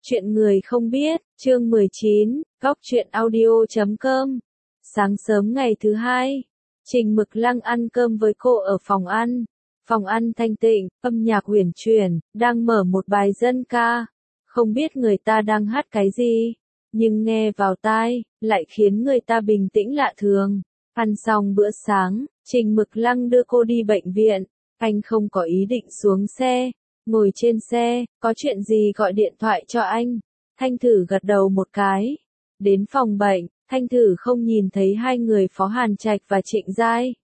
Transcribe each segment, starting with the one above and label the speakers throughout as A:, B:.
A: Chuyện người không biết, chương 19, góc truyện audio.com. Sáng sớm ngày thứ hai, Trình Mực Lăng ăn cơm với cô ở phòng ăn. Phòng ăn thanh tịnh, âm nhạc uyển chuyển, đang mở một bài dân ca. Không biết người ta đang hát cái gì, nhưng nghe vào tai, lại khiến người ta bình tĩnh lạ thường. Ăn xong bữa sáng, Trình Mực Lăng đưa cô đi bệnh viện. Anh không có ý định xuống xe. Ngồi trên xe, có chuyện gì gọi điện thoại cho anh. Thanh Thử gật đầu một cái. Đến phòng bệnh, Thanh Thử không nhìn thấy hai người Phó Hàn Trạch và Trịnh Giai.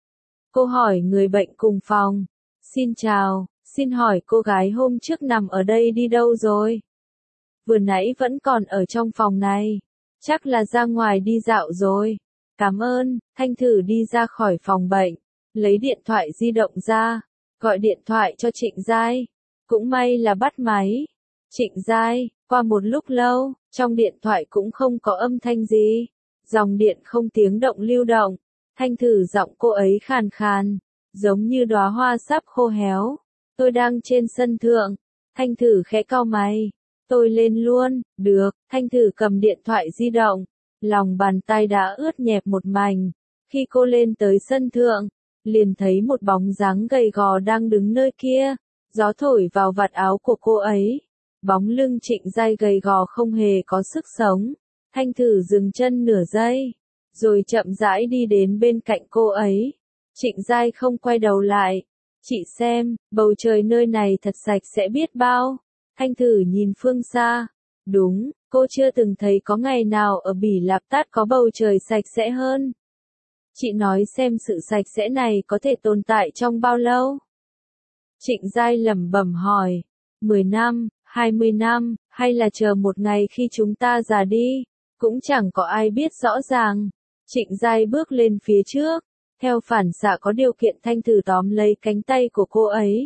A: Cô hỏi người bệnh cùng phòng. Xin chào, xin hỏi cô gái hôm trước nằm ở đây đi đâu rồi? Vừa nãy vẫn còn ở trong phòng này. Chắc là ra ngoài đi dạo rồi. Cảm ơn. Thanh Thử đi ra khỏi phòng bệnh, lấy điện thoại di động ra, gọi điện thoại cho Trịnh Giai. Cũng may là bắt máy. Trịnh Giai, qua một lúc lâu, trong điện thoại cũng không có âm thanh gì. Dòng điện không tiếng động lưu động. Thanh Thử giọng cô ấy khàn khàn, giống như đóa hoa sắp khô héo. Tôi đang trên sân thượng. Thanh Thử khẽ cau mày. Tôi lên luôn, được. Thanh Thử cầm điện thoại di động. Lòng bàn tay đã ướt nhẹp một mảnh. Khi cô lên tới sân thượng, liền thấy một bóng dáng gầy gò đang đứng nơi kia. Gió thổi vào vạt áo của cô ấy. Bóng lưng Trịnh Giai gầy gò không hề có sức sống. Thanh Thử dừng chân nửa giây, rồi chậm rãi đi đến bên cạnh cô ấy. Trịnh Giai không quay đầu lại. Chị xem, bầu trời nơi này thật sạch sẽ biết bao. Thanh Thử nhìn phương xa. Đúng, cô chưa từng thấy có ngày nào ở Bỉ Lạp Tát có bầu trời sạch sẽ hơn. Chị nói xem sự sạch sẽ này có thể tồn tại trong bao lâu? Trịnh Giai lẩm bẩm hỏi. 10 năm, 20 năm, hay là chờ một ngày khi chúng ta già đi? Cũng chẳng có ai biết rõ ràng. Trịnh Giai bước lên phía trước. Theo phản xạ có điều kiện Thanh Thử tóm lấy cánh tay của cô ấy.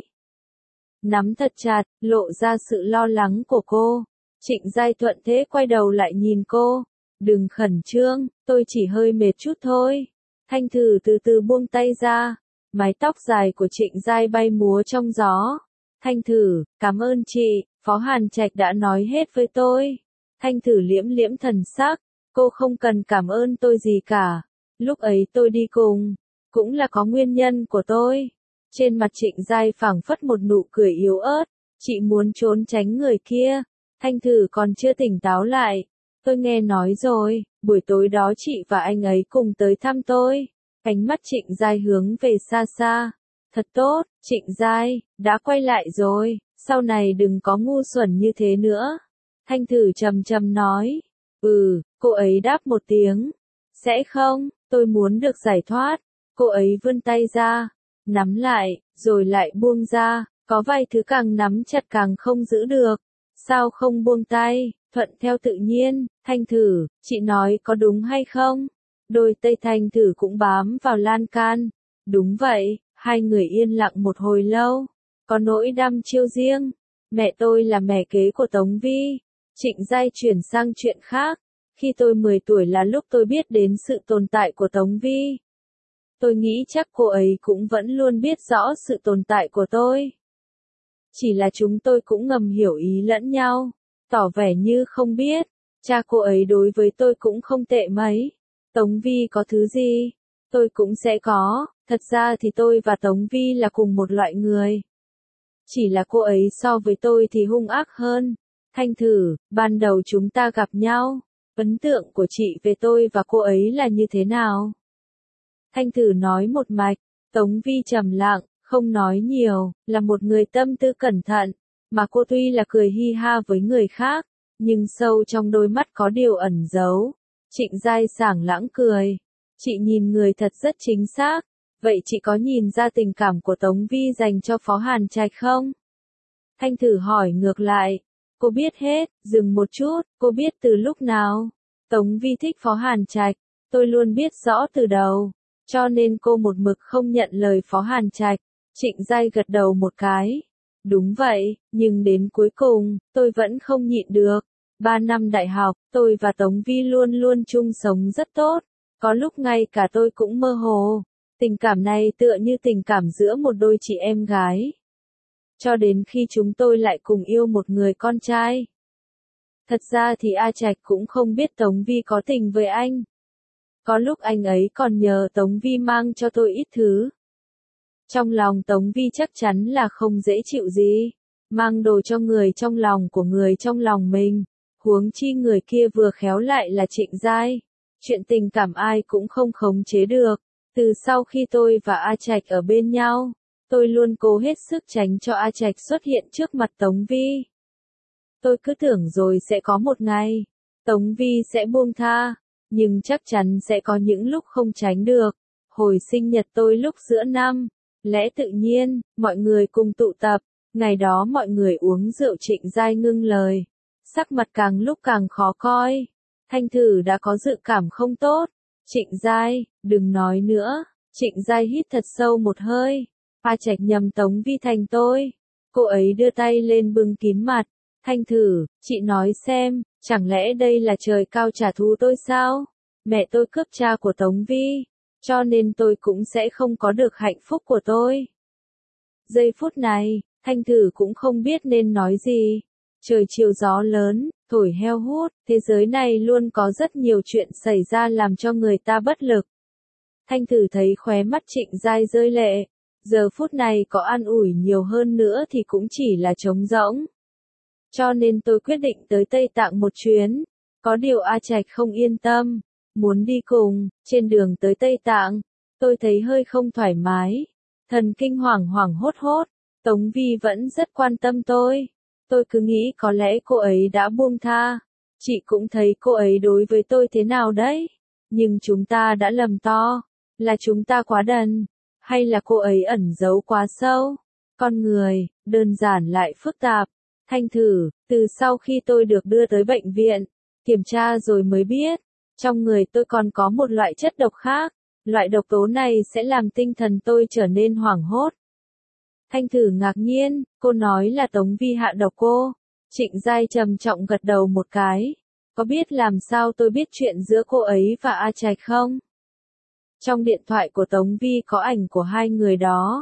A: Nắm thật chặt, lộ ra sự lo lắng của cô. Trịnh Giai thuận thế quay đầu lại nhìn cô. Đừng khẩn trương, tôi chỉ hơi mệt chút thôi. Thanh Thử từ từ buông tay ra. Mái tóc dài của Trịnh Giai bay múa trong gió. Thanh Thử, cảm ơn chị, Phó Hàn Trạch đã nói hết với tôi. Thanh Thử liễm liễm thần sắc. Cô không cần cảm ơn tôi gì cả. Lúc ấy tôi đi cùng, cũng là có nguyên nhân của tôi. Trên mặt Trịnh Giai phảng phất một nụ cười yếu ớt. Chị muốn trốn tránh người kia. Thanh Thử còn chưa tỉnh táo lại. Tôi nghe nói rồi, buổi tối đó chị và anh ấy cùng tới thăm tôi. Ánh mắt Trịnh Giai hướng về xa xa. Thật tốt, Trịnh Giai, đã quay lại rồi, sau này đừng có ngu xuẩn như thế nữa. Thanh Thử trầm trầm nói. Cô ấy đáp một tiếng. Sẽ không, tôi muốn được giải thoát. Cô ấy vươn tay ra, nắm lại, rồi lại buông ra. Có vài thứ càng nắm chặt càng không giữ được. Sao không buông tay, thuận theo tự nhiên. Thanh Thử, chị nói có đúng hay không? Đôi tay Thanh Thử cũng bám vào lan can. Đúng vậy. Hai người yên lặng một hồi lâu. Có nỗi đăm chiêu riêng. Mẹ tôi là mẹ kế của Tống Vi. Trịnh Giai chuyển sang chuyện khác. Khi tôi 10 tuổi là lúc tôi biết đến sự tồn tại của Tống Vi. Tôi nghĩ chắc cô ấy cũng vẫn luôn biết rõ sự tồn tại của tôi. Chỉ là chúng tôi cũng ngầm hiểu ý lẫn nhau. Tỏ vẻ như không biết. Cha cô ấy đối với tôi cũng không tệ mấy. Tống Vi có thứ gì, tôi cũng sẽ có. Thật ra thì tôi và Tống Vi là cùng một loại người. Chỉ là cô ấy so với tôi thì hung ác hơn. Thanh Thử, ban đầu chúng ta gặp nhau, ấn tượng của chị về tôi và cô ấy là như thế nào? Thanh Thử nói một mạch. Tống Vi trầm lặng, không nói nhiều, là một người tâm tư cẩn thận. Mà cô tuy là cười hi ha với người khác, nhưng sâu trong đôi mắt có điều ẩn giấu. Trịnh Giai sảng lãng cười. Chị nhìn người thật rất chính xác. Vậy chị có nhìn ra tình cảm của Tống Vi dành cho Phó Hàn Trạch không? Thanh Thử hỏi ngược lại. Cô biết hết. Dừng một chút, cô biết từ lúc nào? Tống Vi thích Phó Hàn Trạch. Tôi luôn biết rõ từ đầu. Cho nên cô một mực không nhận lời Phó Hàn Trạch. Trịnh Giai gật đầu một cái. Đúng vậy, nhưng đến cuối cùng, tôi vẫn không nhịn được. 3 năm đại học, tôi và Tống Vi luôn luôn chung sống rất tốt. Có lúc ngay cả tôi cũng mơ hồ. Tình cảm này tựa như tình cảm giữa một đôi chị em gái. Cho đến khi chúng tôi lại cùng yêu một người con trai. Thật ra thì A Trạch cũng không biết Tống Vi có tình với anh. Có lúc anh ấy còn nhờ Tống Vi mang cho tôi ít thứ. Trong lòng Tống Vi chắc chắn là không dễ chịu gì. Mang đồ cho người trong lòng của người trong lòng mình. Huống chi người kia vừa khéo lại là Trịnh Giai. Chuyện tình cảm ai cũng không khống chế được. Từ sau khi tôi và A Trạch ở bên nhau, tôi luôn cố hết sức tránh cho A Trạch xuất hiện trước mặt Tống Vi. Tôi cứ tưởng rồi sẽ có một ngày, Tống Vi sẽ buông tha, nhưng chắc chắn sẽ có những lúc không tránh được. Hồi sinh nhật tôi lúc giữa năm, lẽ tự nhiên, mọi người cùng tụ tập, ngày đó mọi người uống rượu Trịnh Giai ngưng lời. Sắc mặt càng lúc càng khó coi. Thanh Thử đã có dự cảm không tốt. Trịnh Giai, đừng nói nữa. Trịnh Giai hít thật sâu một hơi. A Trạch nhầm Tống Vi thành tôi. Cô ấy đưa tay lên bưng kín mặt. Thanh Thử, chị nói xem, chẳng lẽ đây là trời cao trả thù tôi sao? Mẹ tôi cướp cha của Tống Vi, cho nên tôi cũng sẽ không có được hạnh phúc của tôi. Giây phút này, Thanh Thử cũng không biết nên nói gì. Trời chiều gió lớn, thổi heo hút, thế giới này luôn có rất nhiều chuyện xảy ra làm cho người ta bất lực. Thanh Thử thấy khóe mắt Trịnh Giai rơi lệ. Giờ phút này có an ủi nhiều hơn nữa thì cũng chỉ là trống rỗng. Cho nên tôi quyết định tới Tây Tạng một chuyến. Có điều A Trạch không yên tâm, muốn đi cùng. Trên đường tới Tây Tạng, tôi thấy hơi không thoải mái. Thần kinh hoảng hoảng hốt hốt. Tống Vi vẫn rất quan tâm tôi. Tôi cứ nghĩ có lẽ cô ấy đã buông tha. Chị cũng thấy cô ấy đối với tôi thế nào đấy. Nhưng chúng ta đã lầm to. Là chúng ta quá đần. Hay là cô ấy ẩn giấu quá sâu. Con người, đơn giản lại phức tạp. Thanh Thử, từ sau khi tôi được đưa tới bệnh viện, kiểm tra rồi mới biết, trong người tôi còn có một loại chất độc khác. Loại độc tố này sẽ làm tinh thần tôi trở nên hoảng hốt. Thanh Thử ngạc nhiên, cô nói là Tống Vi hạ độc cô. Trịnh Giai trầm trọng gật đầu một cái. Có biết làm sao tôi biết chuyện giữa cô ấy và A Trạch không? Trong điện thoại của Tống Vi có ảnh của hai người đó.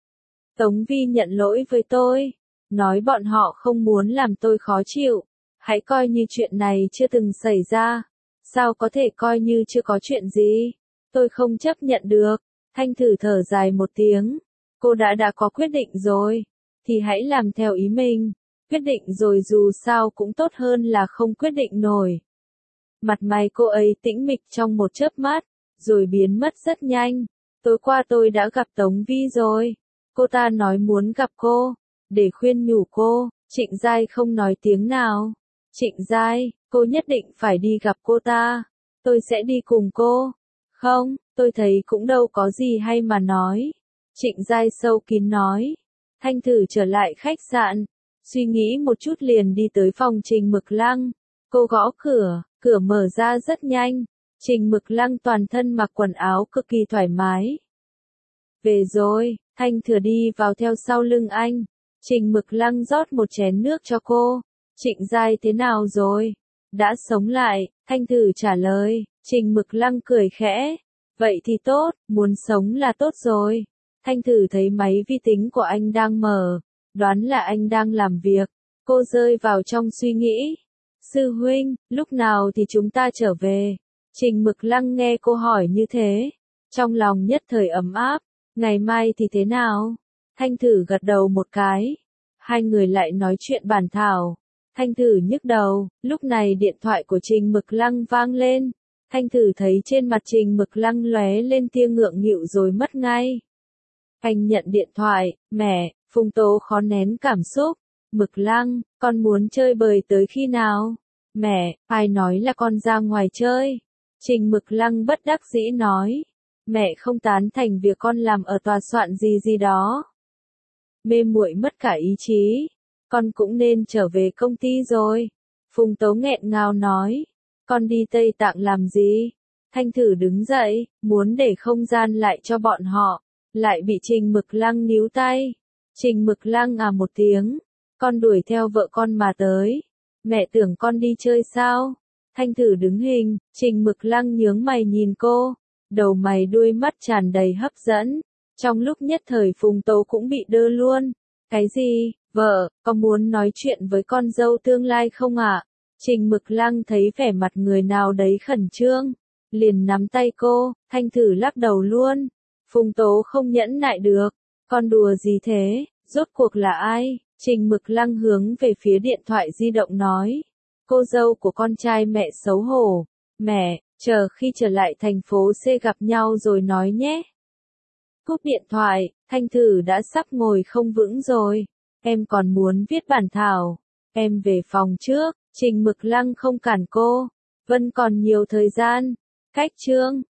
A: Tống Vi nhận lỗi với tôi, nói bọn họ không muốn làm tôi khó chịu. Hãy coi như chuyện này chưa từng xảy ra. Sao có thể coi như chưa có chuyện gì? Tôi không chấp nhận được. Thanh Thử thở dài một tiếng. Cô đã có quyết định rồi, thì hãy làm theo ý mình. Quyết định rồi dù sao cũng tốt hơn là không quyết định nổi. Mặt mày cô ấy tĩnh mịch trong một chớp mắt, rồi biến mất rất nhanh. Tối qua tôi đã gặp Tống Vi rồi. Cô ta nói muốn gặp cô, để khuyên nhủ cô. Trịnh Giai không nói tiếng nào. Trịnh Giai, cô nhất định phải đi gặp cô ta. Tôi sẽ đi cùng cô. Không, tôi thấy cũng đâu có gì hay mà nói. Trịnh Giai sâu kín nói. Thanh Thử trở lại khách sạn. Suy nghĩ một chút liền đi tới phòng Trình Mực Lăng. Cô gõ cửa, cửa mở ra rất nhanh. Trình Mực Lăng toàn thân mặc quần áo cực kỳ thoải mái. Về rồi, Thanh Thử đi vào theo sau lưng anh. Trình Mực Lăng rót một chén nước cho cô. Trịnh Giai thế nào rồi? Đã sống lại, Thanh Thử trả lời. Trình Mực Lăng cười khẽ. Vậy thì tốt, muốn sống là tốt rồi. Thanh Thử thấy máy vi tính của anh đang mở. Đoán là anh đang làm việc. Cô rơi vào trong suy nghĩ. Sư huynh, lúc nào thì chúng ta trở về? Trình Mực Lăng nghe cô hỏi như thế. Trong lòng nhất thời ấm áp. Ngày mai thì thế nào? Thanh Thử gật đầu một cái. Hai người lại nói chuyện bàn thảo. Thanh Thử nhức đầu. Lúc này điện thoại của Trình Mực Lăng vang lên. Thanh Thử thấy trên mặt Trình Mực Lăng lóe lên tia ngượng nghịu rồi mất ngay. Anh nhận điện thoại. Mẹ, Phùng Tố khó nén cảm xúc. Mực Lăng, con muốn chơi bời tới khi nào? Mẹ, ai nói là con ra ngoài chơi? Trình Mực Lăng bất đắc dĩ nói. Mẹ không tán thành việc con làm ở tòa soạn gì gì đó. Mê muội mất cả ý chí. Con cũng nên trở về công ty rồi. Phùng Tố nghẹn ngào nói. Con đi Tây Tạng làm gì? Thanh Thử đứng dậy, muốn để không gian lại cho bọn họ. Lại bị Trình Mực Lăng níu tay. Trình Mực Lăng à một tiếng. Con đuổi theo vợ con mà tới. Mẹ tưởng con đi chơi sao? Thanh Thử đứng hình, Trình Mực Lăng nhướng mày nhìn cô. Đầu mày đuôi mắt tràn đầy hấp dẫn. Trong lúc nhất thời Phùng Tố cũng bị đơ luôn. Cái gì? Vợ, có muốn nói chuyện với con dâu tương lai không ạ? Trình Mực Lăng thấy vẻ mặt người nào đấy khẩn trương, liền nắm tay cô, Thanh Thử lắc đầu luôn. Phùng Tố không nhẫn nại được, con đùa gì thế, rốt cuộc là ai? Trình Mực Lăng hướng về phía điện thoại di động nói. Cô dâu của con trai mẹ xấu hổ. Mẹ, chờ khi trở lại thành phố C gặp nhau rồi nói nhé. Cúp điện thoại, Thanh Thử đã sắp ngồi không vững rồi. Em còn muốn viết bản thảo. Em về phòng trước, Trình Mực Lăng không cản cô. Vẫn còn nhiều thời gian. Cách chương